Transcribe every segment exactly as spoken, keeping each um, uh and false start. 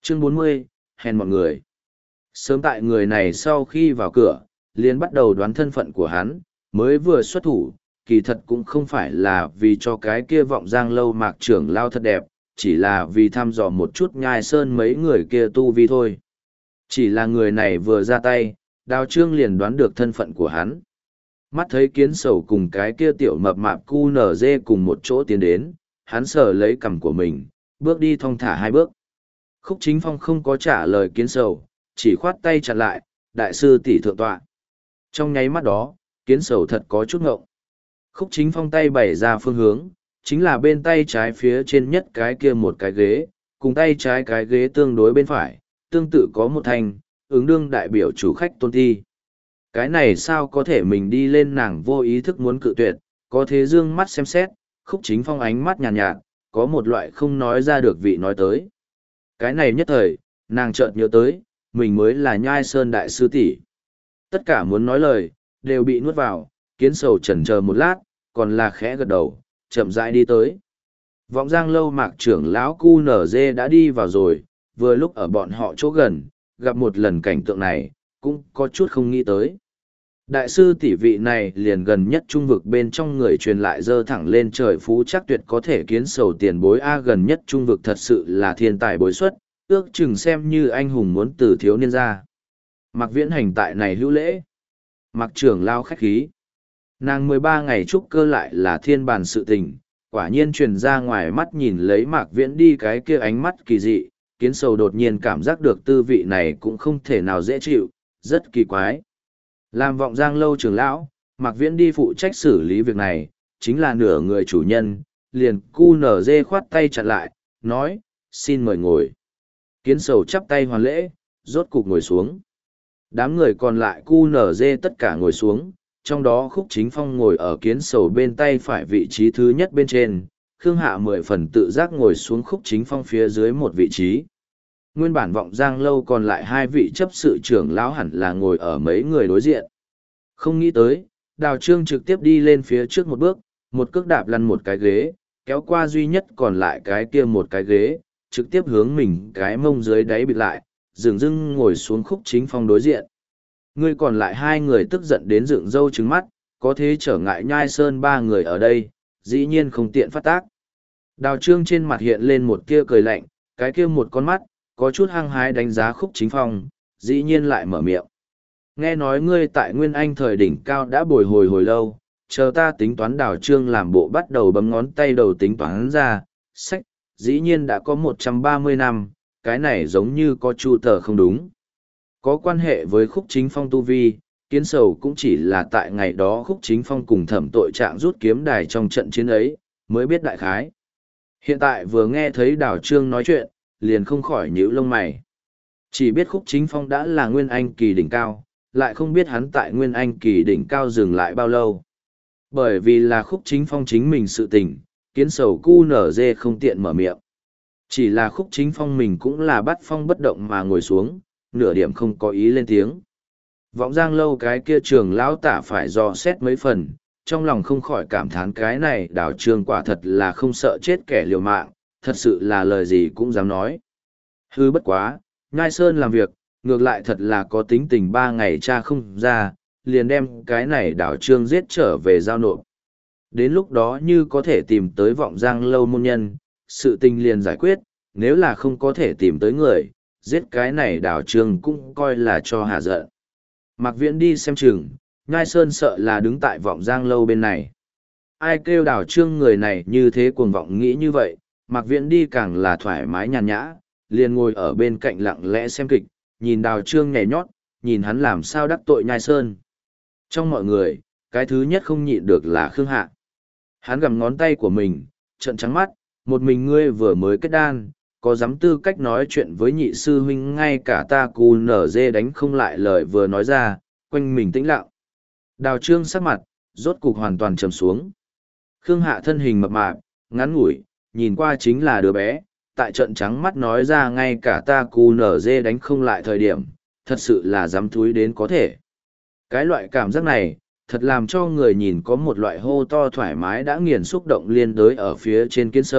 Chương bốn mươi, hèn mọi người. Sớm tại người này sau khi vào cửa, liền bắt đầu đoán thân phận của hắn, mới vừa xuất thủ, kỳ thật cũng không phải là vì cho cái kia vọng giang lâu mạc trưởng lao thật đẹp, chỉ là vì thăm dò một chút nhai sơn mấy người kia tu vi thôi. Chỉ là người này vừa ra tay, Đào Trương liền đoán được thân phận của hắn. Mắt thấy kiến sầu cùng cái kia tiểu mập mạp cu nở dê cùng một chỗ tiến đến, hắn sờ lấy cằm của mình, bước đi thong thả hai bước. Khúc Chính Phong không có trả lời kiến sầu, chỉ khoát tay chặn lại, đại sư tỷ thượng tọa. Trong nháy mắt đó, kiến sầu thật có chút ngộng. Khúc Chính Phong tay bày ra phương hướng, chính là bên tay trái phía trên nhất cái kia một cái ghế, cùng tay trái cái ghế tương đối bên phải, tương tự có một thanh, ứng đương đại biểu chủ khách tôn thi. Cái này sao có thể mình đi lên nàng vô ý thức muốn cự tuyệt, có thế dương mắt xem xét, Khúc Chính Phong ánh mắt nhàn nhạt, nhạt, có một loại không nói ra được vị nói tới. Cái này nhất thời, nàng chợt nhớ tới, mình mới là nhai sơn đại sư tỷ. Tất cả muốn nói lời, đều bị nuốt vào, kiến sầu chần chờ một lát, còn là khẽ gật đầu, chậm rãi đi tới. Vọng giang lâu mạc trưởng lão cu nở dê đã đi vào rồi, vừa lúc ở bọn họ chỗ gần, gặp một lần cảnh tượng này, cũng có chút không nghĩ tới. Đại sư tỷ vị này liền gần nhất trung vực bên trong người truyền lại dơ thẳng lên trời phú chắc tuyệt có thể kiến sầu tiền bối A gần nhất trung vực thật sự là thiên tài bối xuất, ước chừng xem như anh hùng muốn từ thiếu niên ra. Mặc viễn hành tại này hữu lễ. Mặc trưởng lao khách khí. Nàng mười ba ngày trúc cơ lại là thiên bản sự tình, quả nhiên truyền ra ngoài mắt nhìn lấy mạc viễn đi cái kia ánh mắt kỳ dị, kiến sầu đột nhiên cảm giác được tư vị này cũng không thể nào dễ chịu, rất kỳ quái. Làm vọng giang lâu trưởng lão, mạc viễn đi phụ trách xử lý việc này, chính là nửa người chủ nhân, liền cu nở dê khoát tay chặn lại, nói, xin mời ngồi. Kiến sầu chắp tay hoàn lễ, rốt cục ngồi xuống. Đám người còn lại cu nở dê tất cả ngồi xuống, trong đó Khúc Chính Phong ngồi ở kiến sầu bên tay phải vị trí thứ nhất bên trên, Khương Hạ mười phần tự giác ngồi xuống Khúc Chính Phong phía dưới một vị trí. Nguyên bản vọng giang lâu còn lại hai vị chấp sự trưởng lão hẳn là ngồi ở mấy người đối diện. Không nghĩ tới, Đào Trương trực tiếp đi lên phía trước một bước, một cước đạp lăn một cái ghế, kéo qua duy nhất còn lại cái kia một cái ghế, trực tiếp hướng mình cái mông dưới đáy bịt lại, dừng dưng ngồi xuống Khúc Chính Phong đối diện. Người còn lại hai người tức giận đến dựng râu trứng mắt, có thế trở ngại nhai sơn ba người ở đây, dĩ nhiên không tiện phát tác. Đào Trương trên mặt hiện lên một tia cười lạnh, cái kia một con mắt, có chút hăng hái đánh giá Khúc Chính Phong, dĩ nhiên lại mở miệng. Nghe nói ngươi tại Nguyên Anh thời đỉnh cao đã bồi hồi hồi lâu, chờ ta tính toán. Đào Trương làm bộ bắt đầu bấm ngón tay đầu tính toán ra, sách, dĩ nhiên đã có một trăm ba mươi năm, cái này giống như có chu tờ không đúng. Có quan hệ với Khúc Chính Phong tu vi, kiến sầu cũng chỉ là tại ngày đó Khúc Chính Phong cùng thẩm tội trạng rút kiếm đài trong trận chiến ấy, mới biết đại khái. Hiện tại vừa nghe thấy Đào Trương nói chuyện, liền không khỏi nhíu lông mày. Chỉ biết Khúc Chính Phong đã là Nguyên Anh kỳ đỉnh cao, lại không biết hắn tại Nguyên Anh kỳ đỉnh cao dừng lại bao lâu. Bởi vì là Khúc Chính Phong chính mình sự tình, kiến sầu cu nở dê không tiện mở miệng. Chỉ là Khúc Chính Phong mình cũng là bắt phong bất động mà ngồi xuống, nửa điểm không có ý lên tiếng. Vọng giang lâu cái kia trường lão tả phải dò xét mấy phần, trong lòng không khỏi cảm thán cái này Đào Trương quả thật là không sợ chết kẻ liều mạng, thật sự là lời gì cũng dám nói. Hư bất quá, Nhai Sơn làm việc, ngược lại thật là có tính tình ba ngày cha không ra, liền đem cái này Đào Trương giết trở về giao nộp. Đến lúc đó như có thể tìm tới vọng giang lâu môn nhân, sự tình liền giải quyết, nếu là không có thể tìm tới người, giết cái này Đào Trương cũng coi là cho hạ giận. Mạc Viễn đi xem chừng, Nhai Sơn sợ là đứng tại vọng giang lâu bên này. Ai kêu Đào Trương người này như thế cuồng vọng nghĩ như vậy, Mạc Viễn đi càng là thoải mái nhàn nhã, liền ngồi ở bên cạnh lặng lẽ xem kịch, nhìn Đào Trương nhảy nhót, nhìn hắn làm sao đắc tội Nhai Sơn. Trong mọi người, cái thứ nhất không nhịn được là Khương Hạ. Hắn gặm ngón tay của mình, trợn trắng mắt, một mình ngươi vừa mới kết đan, có dám tư cách nói chuyện với nhị sư huynh, ngay cả ta cù nở dê đánh không lại lời vừa nói ra, quanh mình tĩnh lặng. Đào Trương sắc mặt, rốt cục hoàn toàn trầm xuống. Khương Hạ thân hình mập mạp, ngắn ngủi, nhìn qua chính là đứa bé, tại trận trắng mắt nói ra ngay cả ta cù nở dê đánh không lại thời điểm, thật sự là dám thúi đến có thể. Cái loại cảm giác này, thật làm cho người nhìn có một loại hô to thoải mái đã nghiền xúc động liên đới ở phía trên kiến sầu,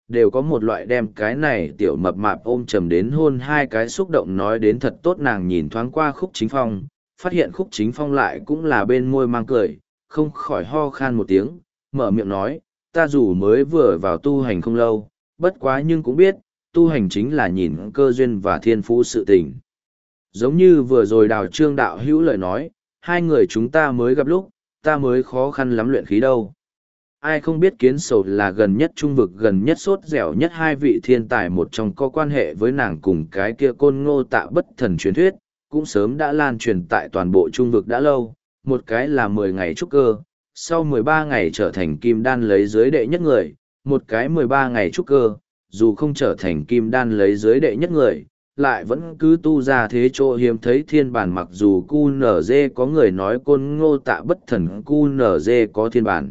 đều có một loại đem cái này tiểu mập mạp ôm chầm đến hôn hai cái xúc động nói đến thật tốt. Nàng nhìn thoáng qua Khúc Chính Phong, phát hiện Khúc Chính Phong lại cũng là bên môi mang cười, không khỏi ho khan một tiếng, mở miệng nói, ta dù mới vừa vào tu hành không lâu, bất quá nhưng cũng biết, tu hành chính là nhìn cơ duyên và thiên phú sự tình. Giống như vừa rồi Đào Trương đạo hữu lời nói, hai người chúng ta mới gặp lúc, ta mới khó khăn lắm luyện khí đâu. Ai không biết Kiến Sầu là gần nhất trung vực gần nhất sốt dẻo nhất hai vị thiên tài một trong có quan hệ với nàng cùng cái kia Côn Ngô Tạ Bất Thần truyền thuyết, cũng sớm đã lan truyền tại toàn bộ trung vực đã lâu, một cái là mười ngày trúc cơ, sau mười ba ngày trở thành kim đan lấy dưới đệ nhất người, một cái mười ba ngày trúc cơ, dù không trở thành kim đan lấy dưới đệ nhất người, lại vẫn cứ tu ra thế chỗ hiếm thấy thiên bản. Mặc dù cu nở dê có người nói Côn Ngô Tạ Bất Thần cu nở dê có thiên bản,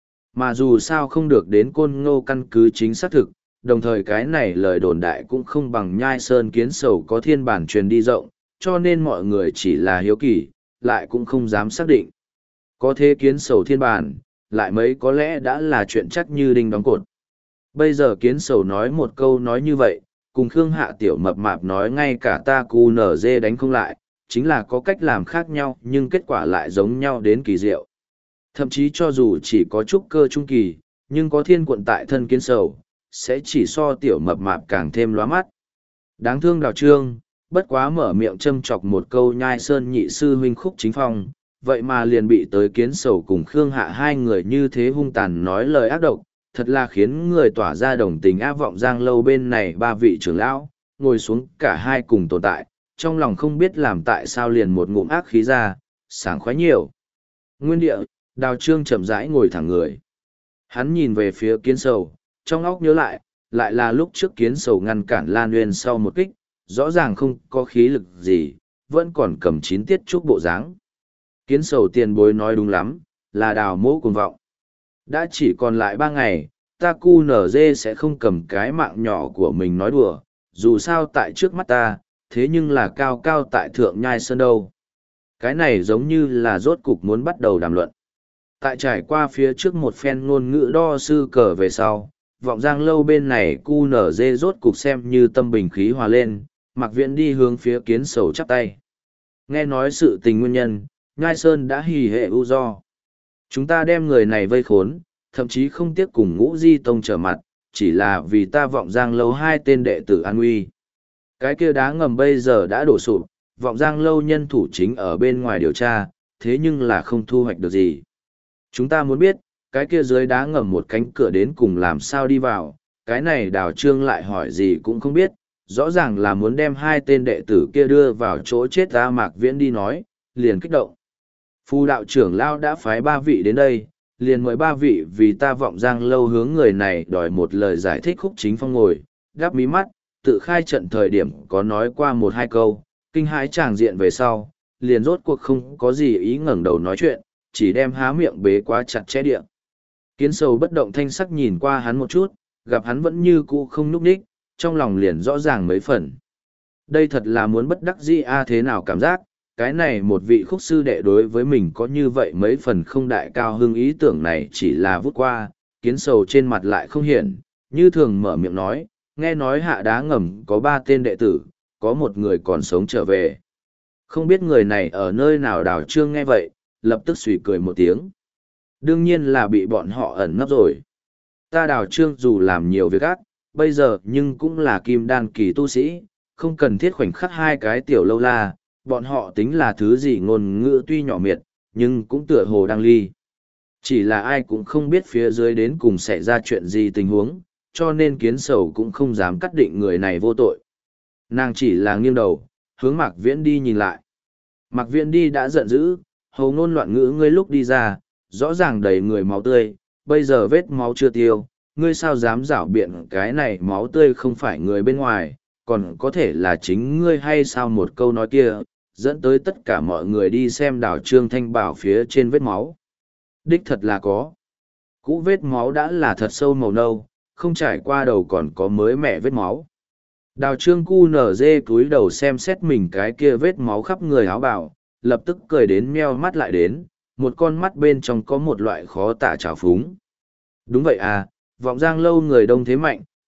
mà dù sao không được đến Côn Ngô căn cứ chính xác thực, đồng thời cái này lời đồn đại cũng không bằng Nhai Sơn Kiến Sầu có thiên bản truyền đi rộng, cho nên mọi người chỉ là hiếu kỳ, lại cũng không dám xác định. Có thế Kiến Sầu thiên bản, lại mấy có lẽ đã là chuyện chắc như đinh đóng cột. Bây giờ Kiến Sầu nói một câu nói như vậy, cùng Khương Hạ tiểu mập mạp nói ngay cả ta cu nở dê đánh không lại, chính là có cách làm khác nhau nhưng kết quả lại giống nhau đến kỳ diệu. Thậm chí cho dù chỉ có trúc cơ trung kỳ, nhưng có thiên quận tại thân Kiến Sầu, sẽ chỉ so tiểu mập mạp càng thêm lóa mắt. Đáng thương Đào Trương, bất quá mở miệng châm chọc một câu Nhai Sơn nhị sư huynh Khúc Chính Phong, vậy mà liền bị tới Kiến Sầu cùng Khương Hạ hai người như thế hung tàn nói lời ác độc, thật là khiến người tỏa ra đồng tình. Ác Vọng Giang lâu bên này ba vị trưởng lão, ngồi xuống cả hai cùng tồn tại, trong lòng không biết làm tại sao liền một ngụm ác khí ra, sảng khoái nhiều. Nguyên địa, Đào Trương chậm rãi ngồi thẳng người. Hắn nhìn về phía Kiến Sầu, trong óc nhớ lại, lại là lúc trước Kiến Sầu ngăn cản Lan Nguyên sau một kích, rõ ràng không có khí lực gì, vẫn còn cầm chín tiết trúc bộ dáng. Kiến Sầu tiền bối nói đúng lắm, là Đào mỗ cuồng vọng. Đã chỉ còn lại ba ngày, ta cu nở dê sẽ không cầm cái mạng nhỏ của mình nói đùa, dù sao tại trước mắt ta, thế nhưng là cao cao tại thượng Nhai Sơn đâu. Cái này giống như là rốt cục muốn bắt đầu đàm luận. Tại trải qua phía trước một phen ngôn ngữ đo sư cờ về sau, Vọng Giang lâu bên này cu nở dê rốt cục xem như tâm bình khí hòa lên, Mạc Viễn đi hướng phía Kiến Sầu chắp tay. Nghe nói sự tình nguyên nhân, Nhai Sơn đã hì hệ ưu do. Chúng ta đem người này vây khốn, thậm chí không tiếc cùng Ngũ Di Tông trở mặt, chỉ là vì ta Vọng Giang lâu hai tên đệ tử an nguy. Cái kia đá ngầm bây giờ đã đổ sụp, Vọng Giang lâu nhân thủ chính ở bên ngoài điều tra, thế nhưng là không thu hoạch được gì. Chúng ta muốn biết, cái kia dưới đá ngầm một cánh cửa đến cùng làm sao đi vào, cái này Đào Trương lại hỏi gì cũng không biết, rõ ràng là muốn đem hai tên đệ tử kia đưa vào chỗ chết. Ta Mạc Viễn đi nói, liền kích động. Phu đạo trưởng lao đã phái ba vị đến đây, liền mời ba vị vì ta Vọng Giang lâu hướng người này đòi một lời giải thích. Khúc Chính Phong ngồi, đắp mí mắt, tự khai trận thời điểm có nói qua một hai câu, kinh hãi tràng diện về sau, liền rốt cuộc không có gì ý ngẩng đầu nói chuyện, chỉ đem há miệng bế quá chặt chẽ địa. Kiến Sầu bất động thanh sắc nhìn qua hắn một chút, gặp hắn vẫn như cũ không nhúc nhích, trong lòng liền rõ ràng mấy phần. Đây thật là muốn bất đắc dĩ a thế nào cảm giác, cái này một vị khúc sư đệ đối với mình có như vậy mấy phần không đại cao hưng. Ý tưởng này chỉ là vút qua, Kiến Sầu trên mặt lại không hiển, như thường mở miệng nói, nghe nói hạ đá ngầm có ba tên đệ tử, có một người còn sống trở về. Không biết người này ở nơi nào. Đào Trương nghe vậy, lập tức suy cười một tiếng. Đương nhiên là bị bọn họ ẩn nấp rồi. Ta Đào Trương dù làm nhiều việc ác, bây giờ nhưng cũng là kim đan kỳ tu sĩ, không cần thiết khoảnh khắc hai cái tiểu lâu la, bọn họ tính là thứ gì ngôn ngữ tuy nhỏ miệt, nhưng cũng tựa hồ đang ly. Chỉ là ai cũng không biết phía dưới đến cùng xảy ra chuyện gì tình huống, cho nên Kiến Sầu cũng không dám cắt định người này vô tội. Nàng chỉ là nghiêng đầu, hướng Mạc Viễn đi nhìn lại. Mạc Viễn đi đã giận dữ, hầu ngôn loạn ngữ ngươi lúc đi ra, rõ ràng đầy người máu tươi, bây giờ vết máu chưa tiêu, ngươi sao dám giảo biện cái này máu tươi không phải người bên ngoài, còn có thể là chính ngươi hay sao. Một câu nói kia, dẫn tới tất cả mọi người đi xem Đào Trương Thanh bảo phía trên vết máu. Đích thật là có. Cũ vết máu đã là thật sâu màu nâu, không trải qua đầu còn có mới mẻ vết máu. Đào Trương cu nở dê cúi đầu xem xét mình cái kia vết máu khắp người áo bào, lập tức cười đến meo mắt lại đến, một con mắt bên trong có một loại khó tả trào phúng. Đúng vậy à, Vọng Giang lâu người đông thế mạnh,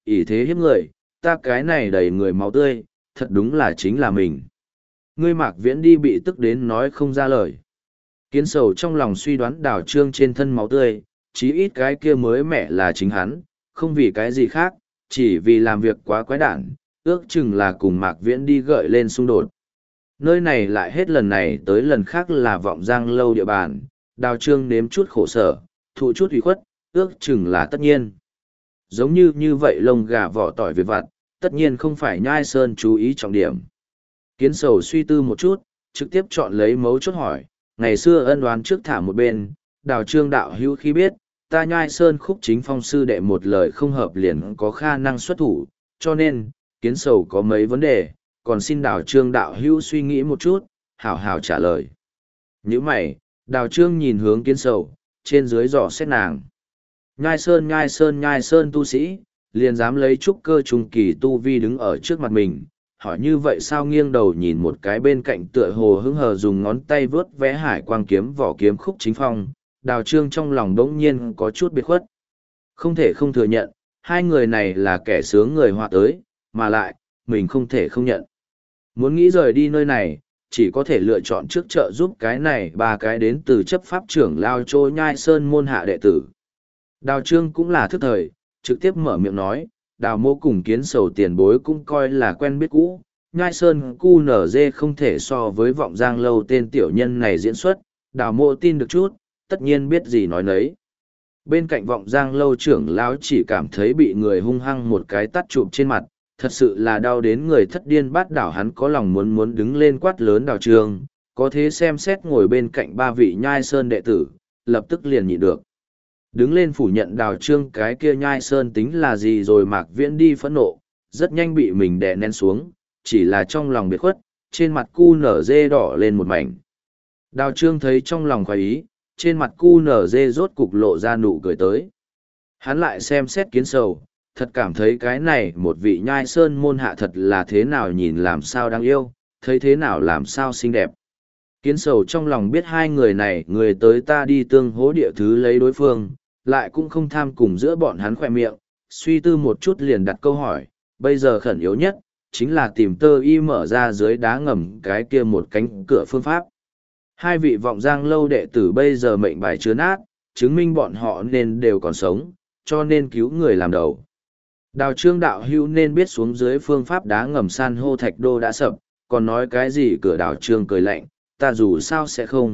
ỷ thế hiếp người, ta cái này đầy người máu tươi, thật đúng là chính là mình. Ngươi Mạc Viễn đi bị tức đến nói không ra lời. Kiến sầu trong lòng suy đoán Đào Trương trên thân máu tươi, chí ít cái kia mới mẻ là chính hắn, không vì cái gì khác, chỉ vì làm việc quá quái đản, ước chừng là cùng Mạc Viễn đi gợi lên xung đột. Nơi này lại hết lần này tới lần khác là vọng giang lâu địa bàn, Đào Trương nếm chút khổ sở, thụ chút ủy khuất, ước chừng là tất nhiên. Giống như như vậy lông gà vỏ tỏi về vặt, tất nhiên không phải Nhai Sơn chú ý trọng điểm. Kiến sầu suy tư một chút, trực tiếp chọn lấy mấu chốt hỏi, ngày xưa ân oán trước thả một bên, Đào Trương đạo hữu khi biết, ta Nhai Sơn khúc chính phong sư đệ một lời không hợp liền có khả năng xuất thủ, cho nên, kiến sầu có mấy vấn đề, còn xin Đào Trương đạo hữu suy nghĩ một chút, hảo hảo trả lời. Những mày, Đào Trương nhìn hướng kiến sầu, trên dưới dò xét nàng. Nhai Sơn Nhai Sơn Nhai Sơn tu sĩ, liền dám lấy trúc cơ trung kỳ tu vi đứng ở trước mặt mình, hỏi như vậy sao nghiêng đầu nhìn một cái bên cạnh tựa hồ hứng hờ dùng ngón tay vớt vẽ hải quang kiếm vỏ kiếm khúc chính phong, Đào Trương trong lòng đống nhiên có chút biệt khuất. Không thể không thừa nhận, hai người này là kẻ sướng người họa tới, mà lại, mình không thể không nhận. Muốn nghĩ rời đi nơi này, chỉ có thể lựa chọn trước trợ giúp cái này ba cái đến từ chấp pháp trưởng lao trôi Nhai Sơn môn hạ đệ tử. Đào Trương cũng là thức thời, trực tiếp mở miệng nói, Đào mô cùng kiến sầu tiền bối cũng coi là quen biết cũ, Nhai Sơn cu nở dê không thể so với vọng giang lâu tên tiểu nhân này diễn xuất, Đào mô tin được chút, tất nhiên biết gì nói nấy. Bên cạnh vọng giang lâu trưởng lão chỉ cảm thấy bị người hung hăng một cái tắt chụp trên mặt, thật sự là đau đến người thất điên bát đảo, hắn có lòng muốn muốn đứng lên quát lớn Đào Trương, có thế xem xét ngồi bên cạnh ba vị Nhai Sơn đệ tử, lập tức liền nhịn được. Đứng lên phủ nhận Đào Trương cái kia Nhai Sơn tính là gì rồi Mạc Viễn đi phẫn nộ, rất nhanh bị mình đè nén xuống, chỉ là trong lòng biệt khuất, trên mặt cu nở dê đỏ lên một mảnh. Đào Trương thấy trong lòng khoái ý, trên mặt cu nở dê rốt cục lộ ra nụ cười tới. Hắn lại xem xét kiến sầu, thật cảm thấy cái này một vị Nhai Sơn môn hạ thật là thế nào nhìn làm sao đáng yêu, thấy thế nào làm sao xinh đẹp. Kiến sầu trong lòng biết hai người này người tới ta đi tương hố địa thứ lấy đối phương, lại cũng không tham cùng giữa bọn hắn khỏe miệng, suy tư một chút liền đặt câu hỏi, bây giờ khẩn yếu nhất, chính là tìm tơ y mở ra dưới đá ngầm cái kia một cánh cửa phương pháp. Hai vị vọng giang lâu đệ tử bây giờ mệnh bài chứa nát, chứng minh bọn họ nên đều còn sống, cho nên cứu người làm đầu. Đào Trương đạo hữu nên biết xuống dưới phương pháp đá ngầm san hô thạch đô đã sập, còn nói cái gì cửa Đào Trương cười lạnh, ta dù sao sẽ không.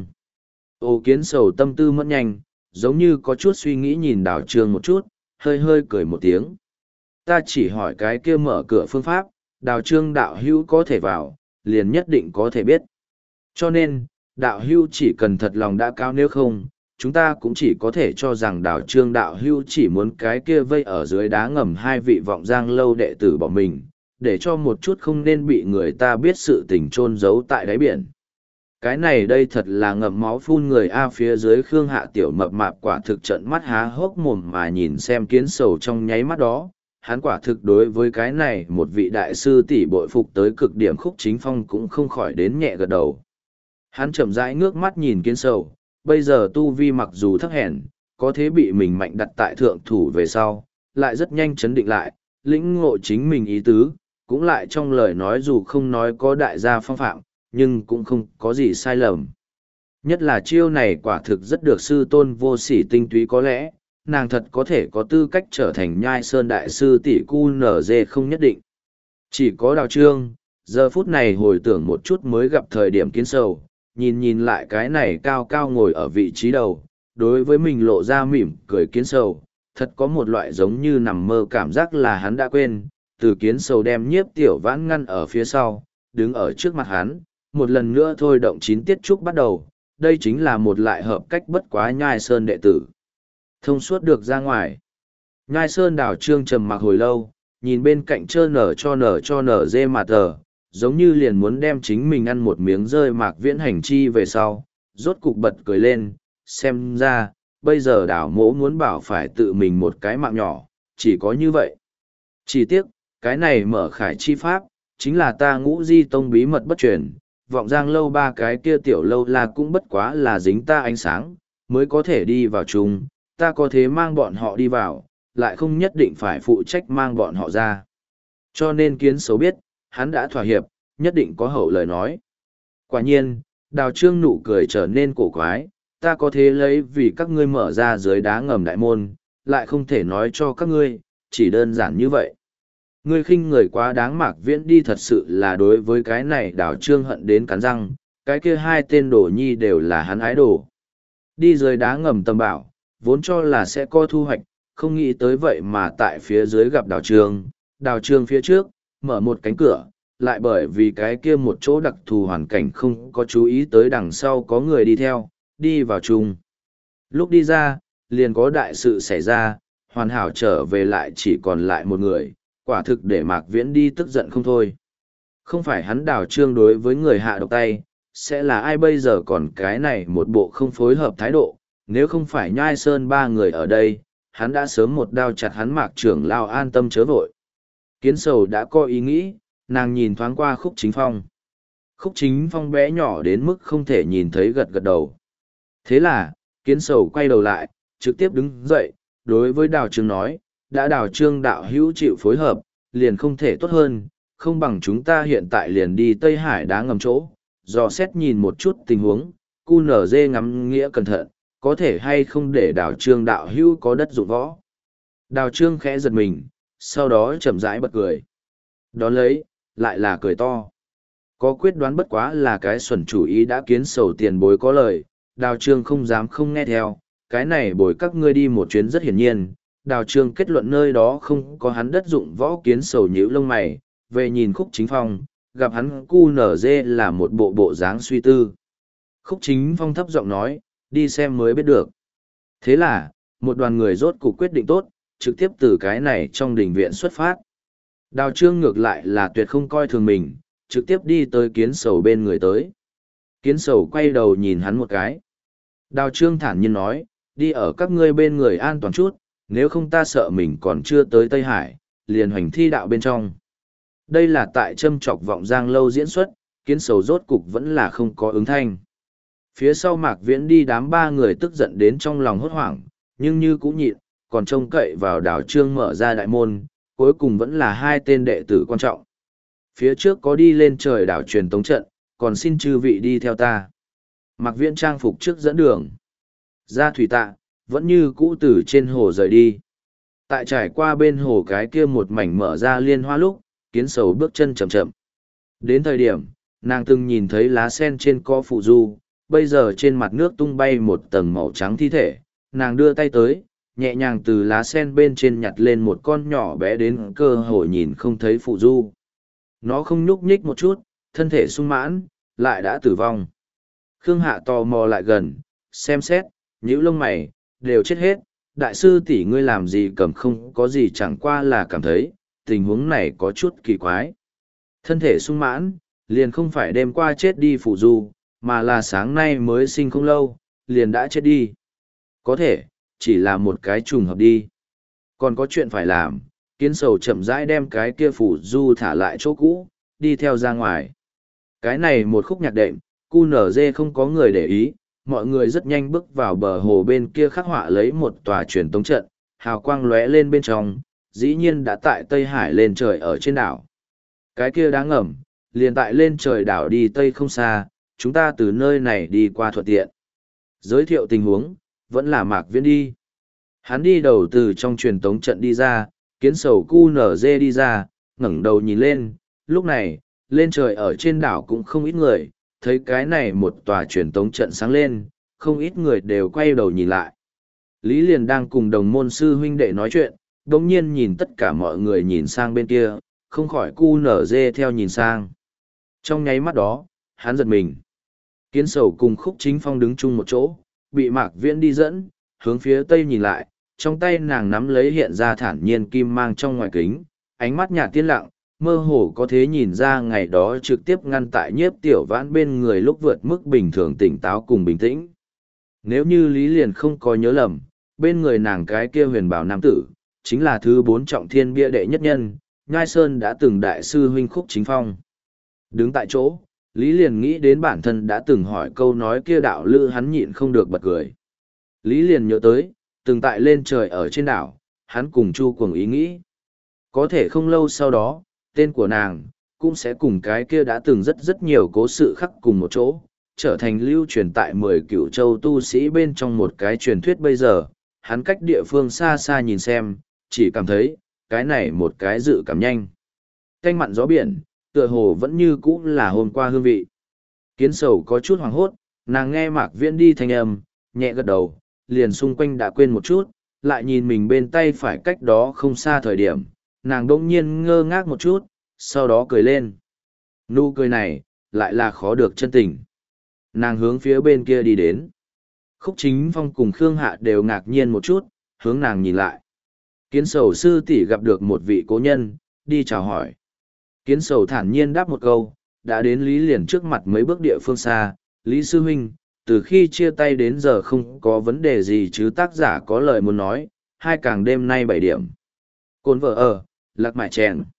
Ô kiến sầu tâm tư mất nhanh, giống như có chút suy nghĩ nhìn Đào Trương một chút, hơi hơi cười một tiếng. Ta chỉ hỏi cái kia mở cửa phương pháp, Đào Trương đạo hữu có thể vào, liền nhất định có thể biết. Cho nên, đạo hữu chỉ cần thật lòng đã cao, nếu không, chúng ta cũng chỉ có thể cho rằng Đào Trương đạo hữu chỉ muốn cái kia vây ở dưới đá ngầm hai vị vọng giang lâu đệ tử bỏ mình, để cho một chút không nên bị người ta biết sự tình chôn giấu tại đáy biển. Cái này đây thật là ngậm máu phun người a. Phía dưới Khương Hạ tiểu mập mạp quả thực trận mắt há hốc mồm mà nhìn xem kiến sầu trong nháy mắt đó, hắn quả thực đối với cái này một vị đại sư tỷ bội phục tới cực điểm khúc chính phong cũng không khỏi đến nhẹ gật đầu. Hắn chậm rãi ngước mắt nhìn kiến sầu, bây giờ tu vi mặc dù thấp hèn, có thế bị mình mạnh đặt tại thượng thủ về sau, lại rất nhanh chấn định lại, lĩnh ngộ chính mình ý tứ, cũng lại trong lời nói dù không nói có đại gia phong phạm, nhưng cũng không có gì sai lầm. Nhất là chiêu này quả thực rất được sư tôn vô sỉ tinh túy, có lẽ, nàng thật có thể có tư cách trở thành Nhai Sơn đại sư tỷ cu nở dê không nhất định. Chỉ có Đào Trương, giờ phút này hồi tưởng một chút mới gặp thời điểm kiến sầu, nhìn nhìn lại cái này cao cao ngồi ở vị trí đầu, đối với mình lộ ra mỉm cười kiến sầu, thật có một loại giống như nằm mơ cảm giác là hắn đã quên, từ kiến sầu đem nhiếp tiểu vãn ngăn ở phía sau, đứng ở trước mặt hắn, một lần nữa thôi động chín tiết trúc bắt đầu, đây chính là một lại hợp cách bất quá Nhai Sơn đệ tử. Thông suốt được ra ngoài. Nhai Sơn Đào Trương trầm mặc hồi lâu, nhìn bên cạnh trơ nở cho nở cho nở dê mà tờ, giống như liền muốn đem chính mình ăn một miếng rơi Mạc Viễn hành chi về sau, rốt cục bật cười lên, xem ra, bây giờ đảo mỗ muốn bảo phải tự mình một cái mạng nhỏ, chỉ có như vậy. Chỉ tiếc, cái này mở khải chi pháp, chính là ta Ngũ Di Tông bí mật bất truyền, vọng giang lâu ba cái kia tiểu lâu là cũng bất quá là dính ta ánh sáng, mới có thể đi vào chung, ta có thế mang bọn họ đi vào, lại không nhất định phải phụ trách mang bọn họ ra. Cho nên kiến sầu biết, hắn đã thỏa hiệp, nhất định có hậu lời nói. Quả nhiên, Đào Trương nụ cười trở nên cổ quái, ta có thế lấy vì các ngươi mở ra dưới đá ngầm đại môn, lại không thể nói cho các ngươi, chỉ đơn giản như vậy. Ngươi khinh người quá đáng. Mạc Viễn đi thật sự là đối với cái này Đào Trương hận đến cắn răng, cái kia hai tên đồ nhi đều là hắn ái đồ. Đi dưới đá ngầm tầm bảo, vốn cho là sẽ có thu hoạch, không nghĩ tới vậy mà tại phía dưới gặp Đào Trương. Đào Trương phía trước, mở một cánh cửa, lại bởi vì cái kia một chỗ đặc thù hoàn cảnh không có chú ý tới đằng sau có người đi theo, đi vào chung. Lúc đi ra, liền có đại sự xảy ra, hoàn hảo trở về lại chỉ còn lại một người, quả thực để Mạc Viễn đi tức giận không thôi. Không phải hắn Đào Trương đối với người hạ độc tay, sẽ là ai bây giờ còn cái này một bộ không phối hợp thái độ, nếu không phải Nhai Sơn ba người ở đây, hắn đã sớm một đao chặt hắn Mạc trưởng lao an tâm chớ vội. Kiến sầu đã có ý nghĩ, nàng nhìn thoáng qua Khúc Chính Phong. Khúc Chính Phong bé nhỏ đến mức không thể nhìn thấy gật gật đầu. Thế là, kiến sầu quay đầu lại, trực tiếp đứng dậy, đối với Đào Trương nói, đã Đào Trương đạo hữu chịu phối hợp, liền không thể tốt hơn, không bằng chúng ta hiện tại liền đi Tây Hải đá ngầm chỗ, dò xét nhìn một chút tình huống, cu nở dê ngắm nghĩa cẩn thận, có thể hay không để Đào Trương đạo hữu có đất dụng võ. Đào Trương khẽ giật mình, sau đó chậm rãi bật cười. Đón lấy, lại là cười to. Có quyết đoán bất quá là cái xuẩn chủ ý đã kiến sầu tiền bối có lời, Đào Trương không dám không nghe theo, cái này bồi các ngươi đi một chuyến rất hiển nhiên. Đào Trương kết luận nơi đó không có hắn đất dụng võ, kiến sầu nhíu lông mày, về nhìn Khúc Chính Phong, gặp hắn cu nở dê là một bộ bộ dáng suy tư. Khúc Chính Phong thấp giọng nói, đi xem mới biết được. Thế là, một đoàn người rốt cuộc quyết định tốt, trực tiếp từ cái này trong đình viện xuất phát. Đào Trương ngược lại là tuyệt không coi thường mình, trực tiếp đi tới kiến sầu bên người tới. Kiến sầu quay đầu nhìn hắn một cái. Đào Trương thản nhiên nói, đi ở các ngươi bên người an toàn chút, nếu không ta sợ mình còn chưa tới Tây Hải, liền hoành thi đạo bên trong. Đây là tại châm chọc vọng giang lâu diễn xuất, kiến sầu rốt cục vẫn là không có ứng thanh. Phía sau Mạc Viễn đi đám ba người tức giận đến trong lòng hốt hoảng, nhưng như cũng nhịn, còn trông cậy vào Đào Trương mở ra đại môn, cuối cùng vẫn là hai tên đệ tử quan trọng. Phía trước có đi lên trời đảo truyền tống trận, còn xin chư vị đi theo ta. Mạc Viễn trang phục trước dẫn đường. Ra thủy tạ, vẫn như cũ từ trên hồ rời đi. Tại trải qua bên hồ cái kia một mảnh mở ra liên hoa lúc, kiến sầu bước chân chậm chậm. Đến thời điểm, nàng từng nhìn thấy lá sen trên có phụ du, bây giờ trên mặt nước tung bay một tầng màu trắng thi thể, nàng đưa tay tới, nhẹ nhàng từ lá sen bên trên nhặt lên một con nhỏ bé đến cơ hội nhìn không thấy phụ du. Nó không nhúc nhích một chút, thân thể sung mãn, lại đã tử vong. Khương Hạ tò mò lại gần, xem xét, nhíu lông mày, đều chết hết, đại sư tỷ ngươi làm gì cầm không có gì chẳng qua là cảm thấy, tình huống này có chút kỳ quái. Thân thể sung mãn, liền không phải đêm qua chết đi phụ du, mà là sáng nay mới sinh không lâu, liền đã chết đi. Có thể, chỉ là một cái trùng hợp đi. Còn có chuyện phải làm, kiến sầu chậm rãi đem cái kia phụ du thả lại chỗ cũ, đi theo ra ngoài. Cái này một khúc nhạc đệm, cu nở dê không có người để ý, mọi người rất nhanh bước vào bờ hồ bên kia khắc họa lấy một tòa truyền tống trận, hào quang lóe lên bên trong, dĩ nhiên đã tại Tây Hải lên trời ở trên đảo. Cái kia đáng ngầm, liền tại lên trời đảo đi Tây không xa, chúng ta từ nơi này đi qua thuận tiện. Giới thiệu tình huống, vẫn là Mạc Viễn đi. Hắn đi đầu từ trong truyền tống trận đi ra, kiến sầu cu nở dê đi ra, ngẩng đầu nhìn lên, lúc này, lên trời ở trên đảo cũng không ít người, thấy cái này một tòa truyền tống trận sáng lên, không ít người đều quay đầu nhìn lại. Lý liền đang cùng đồng môn sư huynh đệ nói chuyện, đồng nhiên nhìn tất cả mọi người nhìn sang bên kia, không khỏi cu nở dê theo nhìn sang. Trong nháy mắt đó, hắn giật mình. Kiến sầu cùng Khúc Chính Phong đứng chung một chỗ, bị Mạc Viễn đi dẫn, hướng phía tây nhìn lại, trong tay nàng nắm lấy hiện ra thản nhiên kim mang trong ngoài kính, ánh mắt nhạt tiên lặng, mơ hồ có thế nhìn ra ngày đó trực tiếp ngăn tại nhiếp tiểu vãn bên người lúc vượt mức bình thường tỉnh táo cùng bình tĩnh. Nếu như Lý liền không có nhớ lầm, bên người nàng cái kia huyền bảo nam tử, chính là thứ bốn trọng thiên bia đệ nhất nhân, Nhai Sơn đã từng đại sư huynh Khúc Chính Phong. Đứng tại chỗ, Lý liền nghĩ đến bản thân đã từng hỏi câu nói kia đạo lữ, hắn nhịn không được bật cười. Lý liền nhớ tới, từng tại lên trời ở trên đảo, hắn cùng chu cuồng ý nghĩ. Có thể không lâu sau đó, tên của nàng, cũng sẽ cùng cái kia đã từng rất rất nhiều cố sự khắc cùng một chỗ, trở thành lưu truyền tại mười cựu châu tu sĩ bên trong một cái truyền thuyết bây giờ, hắn cách địa phương xa xa nhìn xem, chỉ cảm thấy, cái này một cái dự cảm nhanh. Canh mặn gió biển, tựa hồ vẫn như cũ là hôm qua hương vị. Kiến sầu có chút hoảng hốt, nàng nghe Mạc Viễn đi thanh âm, nhẹ gật đầu, liền xung quanh đã quên một chút, lại nhìn mình bên tay phải cách đó không xa thời điểm, nàng đông nhiên ngơ ngác một chút, sau đó cười lên. Nụ cười này, lại là khó được chân tình. Nàng hướng phía bên kia đi đến. Khúc Chính Phong cùng Khương Hạ đều ngạc nhiên một chút, hướng nàng nhìn lại. Kiến sầu sư tỷ gặp được một vị cố nhân, đi chào hỏi. Kiến sầu thản nhiên đáp một câu, đã đến Lý liền trước mặt mấy bước địa phương xa. Lý sư huynh, từ khi chia tay đến giờ không có vấn đề gì chứ, tác giả có lời muốn nói, hai càng đêm nay bảy điểm. Cồn vợ ở, lạc mại chèn.